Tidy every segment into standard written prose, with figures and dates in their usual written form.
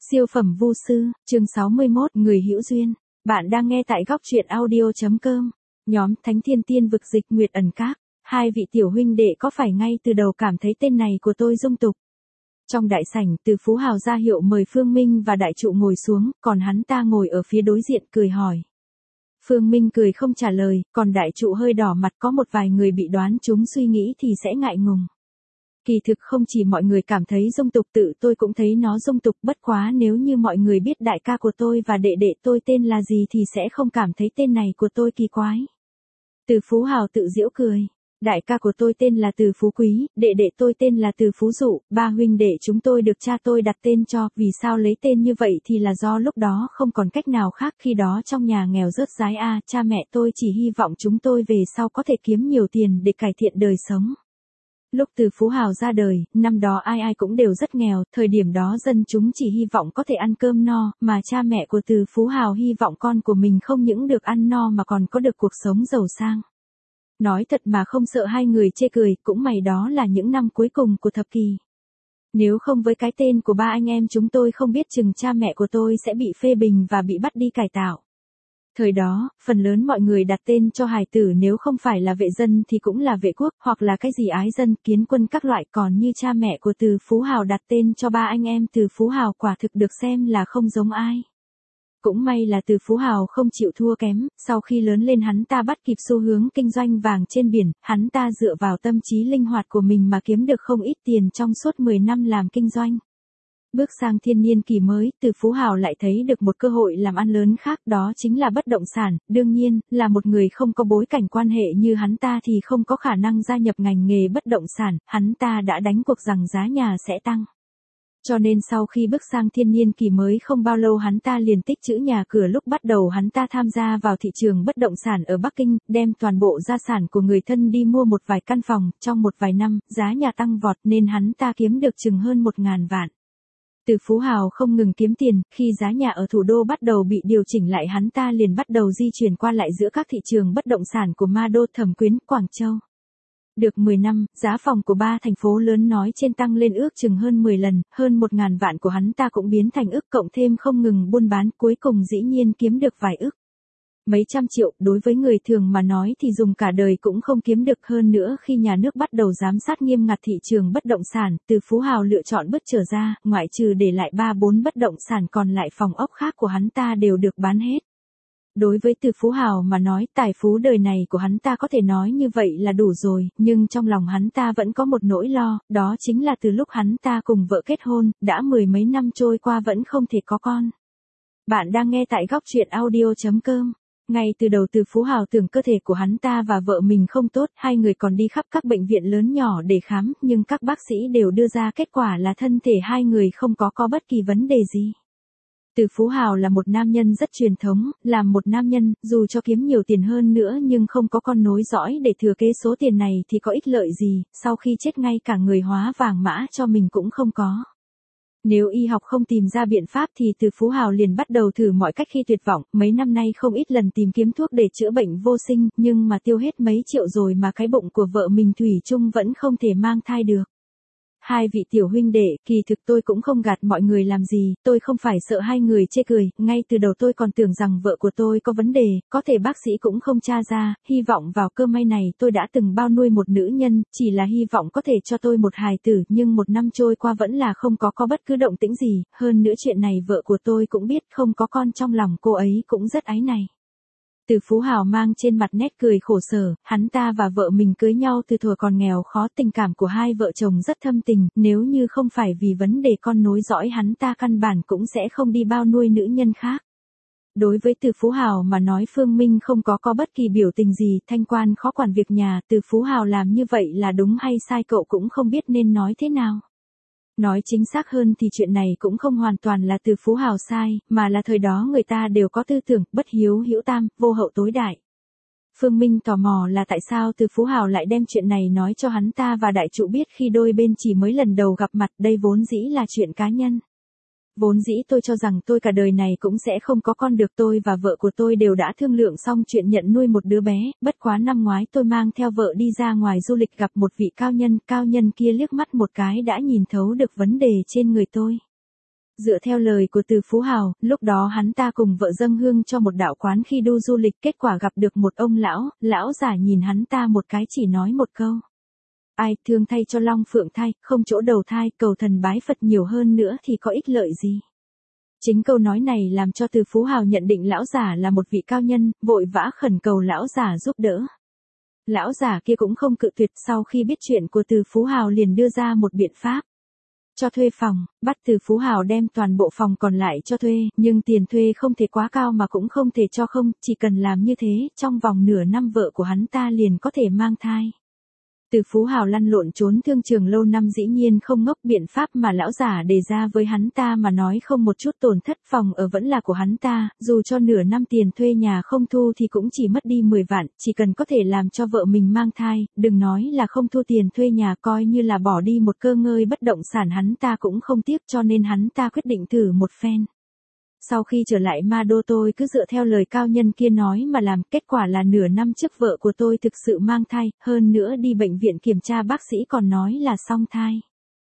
Siêu phẩm vu sư, chương 61, người hữu duyên. Bạn đang nghe tại góc truyện audio.com. Nhóm Thánh Thiên Tiên Vực Dịch Nguyệt Ẩn Các. Hai vị tiểu huynh đệ có phải ngay từ đầu cảm thấy tên này của tôi dung tục? Trong đại sảnh, Từ Phú Hào ra hiệu mời Phương Minh và đại trụ ngồi xuống, còn hắn ta ngồi ở phía đối diện cười hỏi. Phương Minh cười không trả lời, còn đại trụ hơi đỏ mặt, có một vài người bị đoán chúng suy nghĩ thì sẽ ngại ngùng. Kỳ thực không chỉ mọi người cảm thấy dung tục, tự tôi cũng thấy nó dung tục, bất quá nếu như mọi người biết đại ca của tôi và đệ đệ tôi tên là gì thì sẽ không cảm thấy tên này của tôi kỳ quái. Từ Phú Hào tự giễu cười. Đại ca của tôi tên là Từ Phú Quý, đệ đệ tôi tên là Từ Phú Dụ, ba huynh đệ chúng tôi được cha tôi đặt tên cho, vì sao lấy tên như vậy thì là do lúc đó không còn cách nào khác, khi đó trong nhà nghèo rớt rái cha mẹ tôi chỉ hy vọng chúng tôi về sau có thể kiếm nhiều tiền để cải thiện đời sống. Lúc Từ Phú Hào ra đời, năm đó ai ai cũng đều rất nghèo, thời điểm đó dân chúng chỉ hy vọng có thể ăn cơm no, mà cha mẹ của Từ Phú Hào hy vọng con của mình không những được ăn no mà còn có được cuộc sống giàu sang. Nói thật mà không sợ hai người chê cười, cũng may đó là những năm cuối cùng của thập kỷ. Nếu không với cái tên của ba anh em chúng tôi không biết chừng cha mẹ của tôi sẽ bị phê bình và bị bắt đi cải tạo. Thời đó, phần lớn mọi người đặt tên cho hài tử nếu không phải là vệ dân thì cũng là vệ quốc, hoặc là cái gì ái dân, kiến quân các loại, còn như cha mẹ của Từ Phú Hào đặt tên cho ba anh em Từ Phú Hào quả thực được xem là không giống ai. Cũng may là Từ Phú Hào không chịu thua kém, sau khi lớn lên hắn ta bắt kịp xu hướng kinh doanh vàng trên biển, hắn ta dựa vào tâm trí linh hoạt của mình mà kiếm được không ít tiền trong suốt 10 năm làm kinh doanh. Bước sang thiên niên kỷ mới, Từ Phú Hào lại thấy được một cơ hội làm ăn lớn khác, đó chính là bất động sản. Đương nhiên, là một người không có bối cảnh quan hệ như hắn ta thì không có khả năng gia nhập ngành nghề bất động sản, hắn ta đã đánh cuộc rằng giá nhà sẽ tăng. Cho nên sau khi bước sang thiên niên kỷ mới không bao lâu hắn ta liền tích trữ nhà cửa. Lúc bắt đầu hắn ta tham gia vào thị trường bất động sản ở Bắc Kinh, đem toàn bộ gia sản của người thân đi mua một vài căn phòng, trong một vài năm, giá nhà tăng vọt nên hắn ta kiếm được chừng hơn 1.000 vạn. Từ Phú Hào không ngừng kiếm tiền, khi giá nhà ở thủ đô bắt đầu bị điều chỉnh lại hắn ta liền bắt đầu di chuyển qua lại giữa các thị trường bất động sản của Ma Đô, Thẩm Quyến, Quảng Châu. Được 10 năm, giá phòng của ba thành phố lớn nói trên tăng lên ước chừng hơn 10 lần, hơn 1.000 vạn của hắn ta cũng biến thành ức, cộng thêm không ngừng buôn bán, cuối cùng dĩ nhiên kiếm được vài ức. Mấy trăm triệu, đối với người thường mà nói thì dùng cả đời cũng không kiếm được. Hơn nữa khi nhà nước bắt đầu giám sát nghiêm ngặt thị trường bất động sản, Từ Phú Hào lựa chọn bước trở ra, ngoại trừ để lại 3-4 bất động sản còn lại phòng ốc khác của hắn ta đều được bán hết. Đối với Từ Phú Hào mà nói, tài phú đời này của hắn ta có thể nói như vậy là đủ rồi, nhưng trong lòng hắn ta vẫn có một nỗi lo, đó chính là từ lúc hắn ta cùng vợ kết hôn, đã 10 mấy năm trôi qua vẫn không thể có con. Bạn đang nghe tại góc truyện audio.com. Ngay từ đầu Từ Phú Hào tưởng cơ thể của hắn ta và vợ mình không tốt, hai người còn đi khắp các bệnh viện lớn nhỏ để khám, nhưng các bác sĩ đều đưa ra kết quả là thân thể hai người không có bất kỳ vấn đề gì. Từ Phú Hào là một nam nhân rất truyền thống, làm một nam nhân, dù cho kiếm nhiều tiền hơn nữa nhưng không có con nối dõi để thừa kế số tiền này thì có ích lợi gì, sau khi chết ngay cả người hóa vàng mã cho mình cũng không có. Nếu y học không tìm ra biện pháp thì Từ Phú Hào liền bắt đầu thử mọi cách. Khi tuyệt vọng, mấy năm nay không ít lần tìm kiếm thuốc để chữa bệnh vô sinh, nhưng mà tiêu hết mấy triệu rồi mà cái bụng của vợ mình thủy chung vẫn không thể mang thai được. Hai vị tiểu huynh đệ, kỳ thực tôi cũng không gạt mọi người làm gì, tôi không phải sợ hai người chê cười, ngay từ đầu tôi còn tưởng rằng vợ của tôi có vấn đề, có thể bác sĩ cũng không tra ra, hy vọng vào cơ may này tôi đã từng bao nuôi một nữ nhân, chỉ là hy vọng có thể cho tôi một hài tử, nhưng một năm trôi qua vẫn là không có bất cứ động tĩnh gì, hơn nữa chuyện này vợ của tôi cũng biết, không có con trong lòng cô ấy cũng rất áy này. Từ Phú Hào mang trên mặt nét cười khổ sở, hắn ta và vợ mình cưới nhau từ thuở còn nghèo khó, tình cảm của hai vợ chồng rất thâm tình, nếu như không phải vì vấn đề con nối dõi hắn ta căn bản cũng sẽ không đi bao nuôi nữ nhân khác. Đối với Từ Phú Hào mà nói Phương Minh không có bất kỳ biểu tình gì, thanh quan khó quản việc nhà, Từ Phú Hào làm như vậy là đúng hay sai cậu cũng không biết nên nói thế nào. Nói chính xác hơn thì chuyện này cũng không hoàn toàn là Từ Phú Hào sai, mà là thời đó người ta đều có tư tưởng bất hiếu hữu tam, vô hậu tối đại. Phương Minh tò mò là tại sao Từ Phú Hào lại đem chuyện này nói cho hắn ta và đại trụ biết khi đôi bên chỉ mới lần đầu gặp mặt, đây vốn dĩ là chuyện cá nhân. Vốn dĩ tôi cho rằng tôi cả đời này cũng sẽ không có con được, tôi và vợ của tôi đều đã thương lượng xong chuyện nhận nuôi một đứa bé, bất quá năm ngoái tôi mang theo vợ đi ra ngoài du lịch gặp một vị cao nhân kia liếc mắt một cái đã nhìn thấu được vấn đề trên người tôi. Dựa theo lời của Từ Phú Hào, lúc đó hắn ta cùng vợ dâng hương cho một đạo quán khi đu du lịch, kết quả gặp được một ông lão giả nhìn hắn ta một cái chỉ nói một câu. Ai thương thay cho long phượng thai, không chỗ đầu thai, cầu thần bái Phật nhiều hơn nữa thì có ích lợi gì. Chính câu nói này làm cho Từ Phú Hào nhận định lão giả là một vị cao nhân, vội vã khẩn cầu lão giả giúp đỡ. Lão giả kia cũng không cự tuyệt, sau khi biết chuyện của Từ Phú Hào liền đưa ra một biện pháp. Cho thuê phòng, bắt Từ Phú Hào đem toàn bộ phòng còn lại cho thuê, nhưng tiền thuê không thể quá cao mà cũng không thể cho không, chỉ cần làm như thế, trong vòng nửa năm vợ của hắn ta liền có thể mang thai. Từ Phú Hào lăn lộn trốn thương trường lâu năm dĩ nhiên không ngốc, biện pháp mà lão giả đề ra với hắn ta mà nói không một chút tổn thất, phòng ở vẫn là của hắn ta, dù cho nửa năm tiền thuê nhà không thu thì cũng chỉ mất đi 10 vạn, chỉ cần có thể làm cho vợ mình mang thai, đừng nói là không thu tiền thuê nhà, coi như là bỏ đi một cơ ngơi bất động sản hắn ta cũng không tiếc, cho nên hắn ta quyết định thử một phen. Sau khi trở lại Ma Đô tôi cứ dựa theo lời cao nhân kia nói mà làm, kết quả là nửa năm trước vợ của tôi thực sự mang thai, hơn nữa đi bệnh viện kiểm tra bác sĩ còn nói là song thai.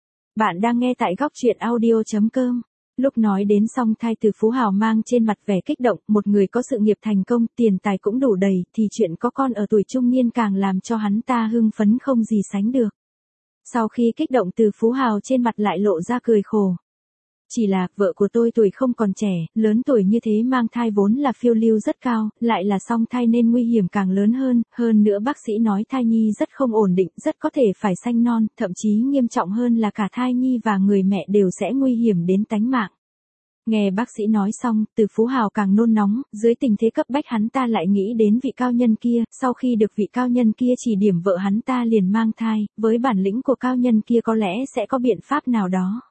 Bạn đang nghe tại góc truyện audio.com. Lúc nói đến song thai, Từ Phú Hào mang trên mặt vẻ kích động, một người có sự nghiệp thành công, tiền tài cũng đủ đầy, thì chuyện có con ở tuổi trung niên càng làm cho hắn ta hưng phấn không gì sánh được. Sau khi kích động, Từ Phú Hào trên mặt lại lộ ra cười khổ. Chỉ là, vợ của tôi tuổi không còn trẻ, lớn tuổi như thế mang thai vốn là phiêu lưu rất cao, lại là song thai nên nguy hiểm càng lớn hơn nữa bác sĩ nói thai nhi rất không ổn định, rất có thể phải sanh non, thậm chí nghiêm trọng hơn là cả thai nhi và người mẹ đều sẽ nguy hiểm đến tánh mạng. Nghe bác sĩ nói xong, Từ Phú Hào càng nôn nóng, dưới tình thế cấp bách hắn ta lại nghĩ đến vị cao nhân kia, sau khi được vị cao nhân kia chỉ điểm vợ hắn ta liền mang thai, với bản lĩnh của cao nhân kia có lẽ sẽ có biện pháp nào đó.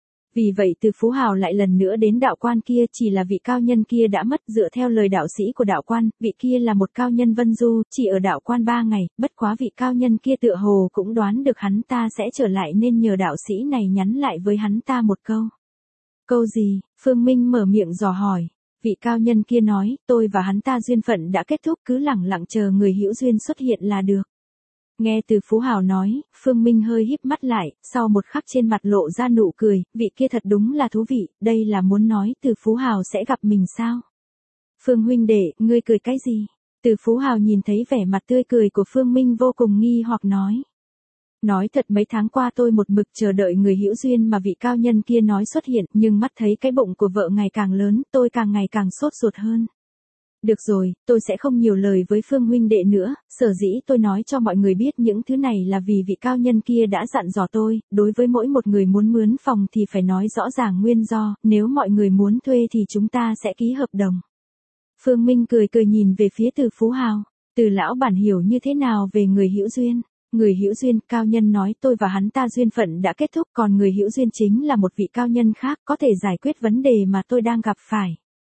Vì vậy Từ Phú Hào lại lần nữa đến đạo quan kia, chỉ là vị cao nhân kia đã mất, dựa theo lời đạo sĩ của đạo quan, vị kia là một cao nhân vân du, chỉ ở đạo quan 3 ngày, bất quá vị cao nhân kia tựa hồ cũng đoán được hắn ta sẽ trở lại nên nhờ đạo sĩ này nhắn lại với hắn ta một câu. Câu gì? Phương Minh mở miệng dò hỏi. Vị cao nhân kia nói, tôi và hắn ta duyên phận đã kết thúc, cứ lẳng lặng chờ người hữu duyên xuất hiện là được. Nghe Từ Phú Hào nói, Phương Minh hơi híp mắt lại, sau một khắc trên mặt lộ ra nụ cười, vị kia thật đúng là thú vị, đây là muốn nói Từ Phú Hào sẽ gặp mình sao? Phương huynh đệ, ngươi cười cái gì? Từ Phú Hào nhìn thấy vẻ mặt tươi cười của Phương Minh vô cùng nghi hoặc nói. Nói thật mấy tháng qua tôi một mực chờ đợi người hữu duyên mà vị cao nhân kia nói xuất hiện, nhưng mắt thấy cái bụng của vợ ngày càng lớn, tôi càng ngày càng sốt ruột hơn. Được rồi, tôi sẽ không nhiều lời với Phương huynh đệ nữa, sở dĩ tôi nói cho mọi người biết những thứ này là vì vị cao nhân kia đã dặn dò tôi, đối với mỗi một người muốn mướn phòng thì phải nói rõ ràng nguyên do, nếu mọi người muốn thuê thì chúng ta sẽ ký hợp đồng. Phương Minh cười cười nhìn về phía Từ Phú Hào, Từ lão bản hiểu như thế nào về người hữu duyên? Người hữu duyên, cao nhân nói tôi và hắn ta duyên phận đã kết thúc, còn người hữu duyên chính là một vị cao nhân khác có thể giải quyết vấn đề mà tôi đang gặp phải.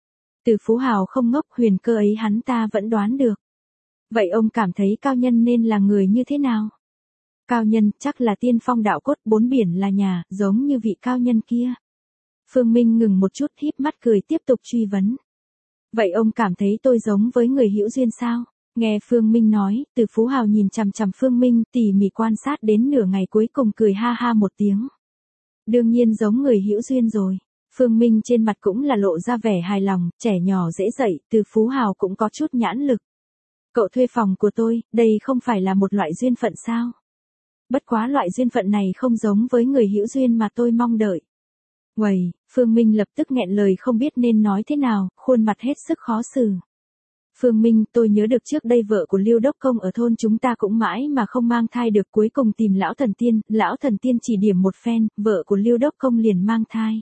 Từ Phú Hào không ngốc, huyền cơ ấy hắn ta vẫn đoán được. Vậy ông cảm thấy cao nhân nên là người như thế nào? Cao nhân chắc là tiên phong đạo cốt, bốn biển là nhà, giống như vị cao nhân kia. Phương Minh ngừng một chút, híp mắt cười tiếp tục truy vấn. Vậy ông cảm thấy tôi giống với người hữu duyên sao? Nghe Phương Minh nói, Từ Phú Hào nhìn chằm chằm Phương Minh, tỉ mỉ quan sát đến nửa ngày cuối cùng cười ha ha một tiếng. Đương nhiên giống người hữu duyên rồi. Phương Minh trên mặt cũng là lộ ra vẻ hài lòng, trẻ nhỏ dễ dạy, Từ Phú Hào cũng có chút nhãn lực. Cậu thuê phòng của tôi, đây không phải là một loại duyên phận sao? Bất quá loại duyên phận này không giống với người hữu duyên mà tôi mong đợi. Uầy, Phương Minh lập tức nghẹn lời không biết nên nói thế nào, khuôn mặt hết sức khó xử. Phương Minh, tôi nhớ được trước đây vợ của Lưu Đốc Công ở thôn chúng ta cũng mãi mà không mang thai được, cuối cùng tìm lão thần tiên chỉ điểm một phen, vợ của Lưu Đốc Công liền mang thai.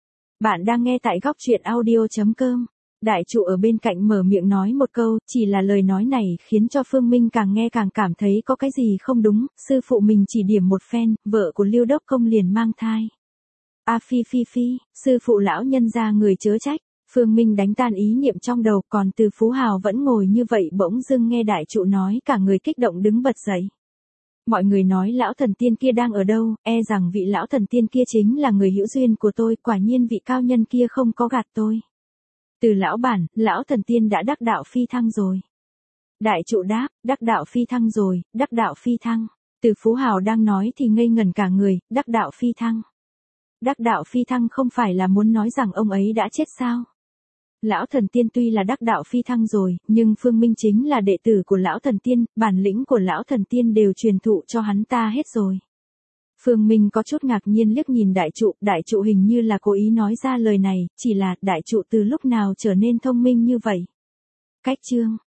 Bạn đang nghe tại góc truyện audio.com. Đại trụ ở bên cạnh mở miệng nói một câu, chỉ là lời nói này khiến cho Phương Minh càng nghe càng cảm thấy có cái gì không đúng, sư phụ mình chỉ điểm một phen, vợ của Lưu Đốc Công liền mang thai. A phi, sư phụ lão nhân ra người chớ trách. Phương Minh đánh tan ý niệm trong đầu, còn Từ Phú Hào vẫn ngồi như vậy, bỗng dưng nghe đại trụ nói cả người kích động đứng bật dậy. Mọi người nói lão thần tiên kia đang ở đâu, e rằng vị lão thần tiên kia chính là người hữu duyên của tôi, quả nhiên vị cao nhân kia không có gạt tôi. Từ lão bản, lão thần tiên đã đắc đạo phi thăng rồi. Đại trụ đáp, đắc đạo phi thăng rồi, đắc đạo phi thăng. Từ Phú Hào đang nói thì ngây ngẩn cả người, đắc đạo phi thăng. Đắc đạo phi thăng không phải là muốn nói rằng ông ấy đã chết sao? Lão thần tiên tuy là đắc đạo phi thăng rồi, nhưng Phương Minh chính là đệ tử của lão thần tiên, bản lĩnh của lão thần tiên đều truyền thụ cho hắn ta hết rồi. Phương Minh có chút ngạc nhiên liếc nhìn đại trụ hình như là cố ý nói ra lời này, chỉ là đại trụ từ lúc nào trở nên thông minh như vậy. Cách chương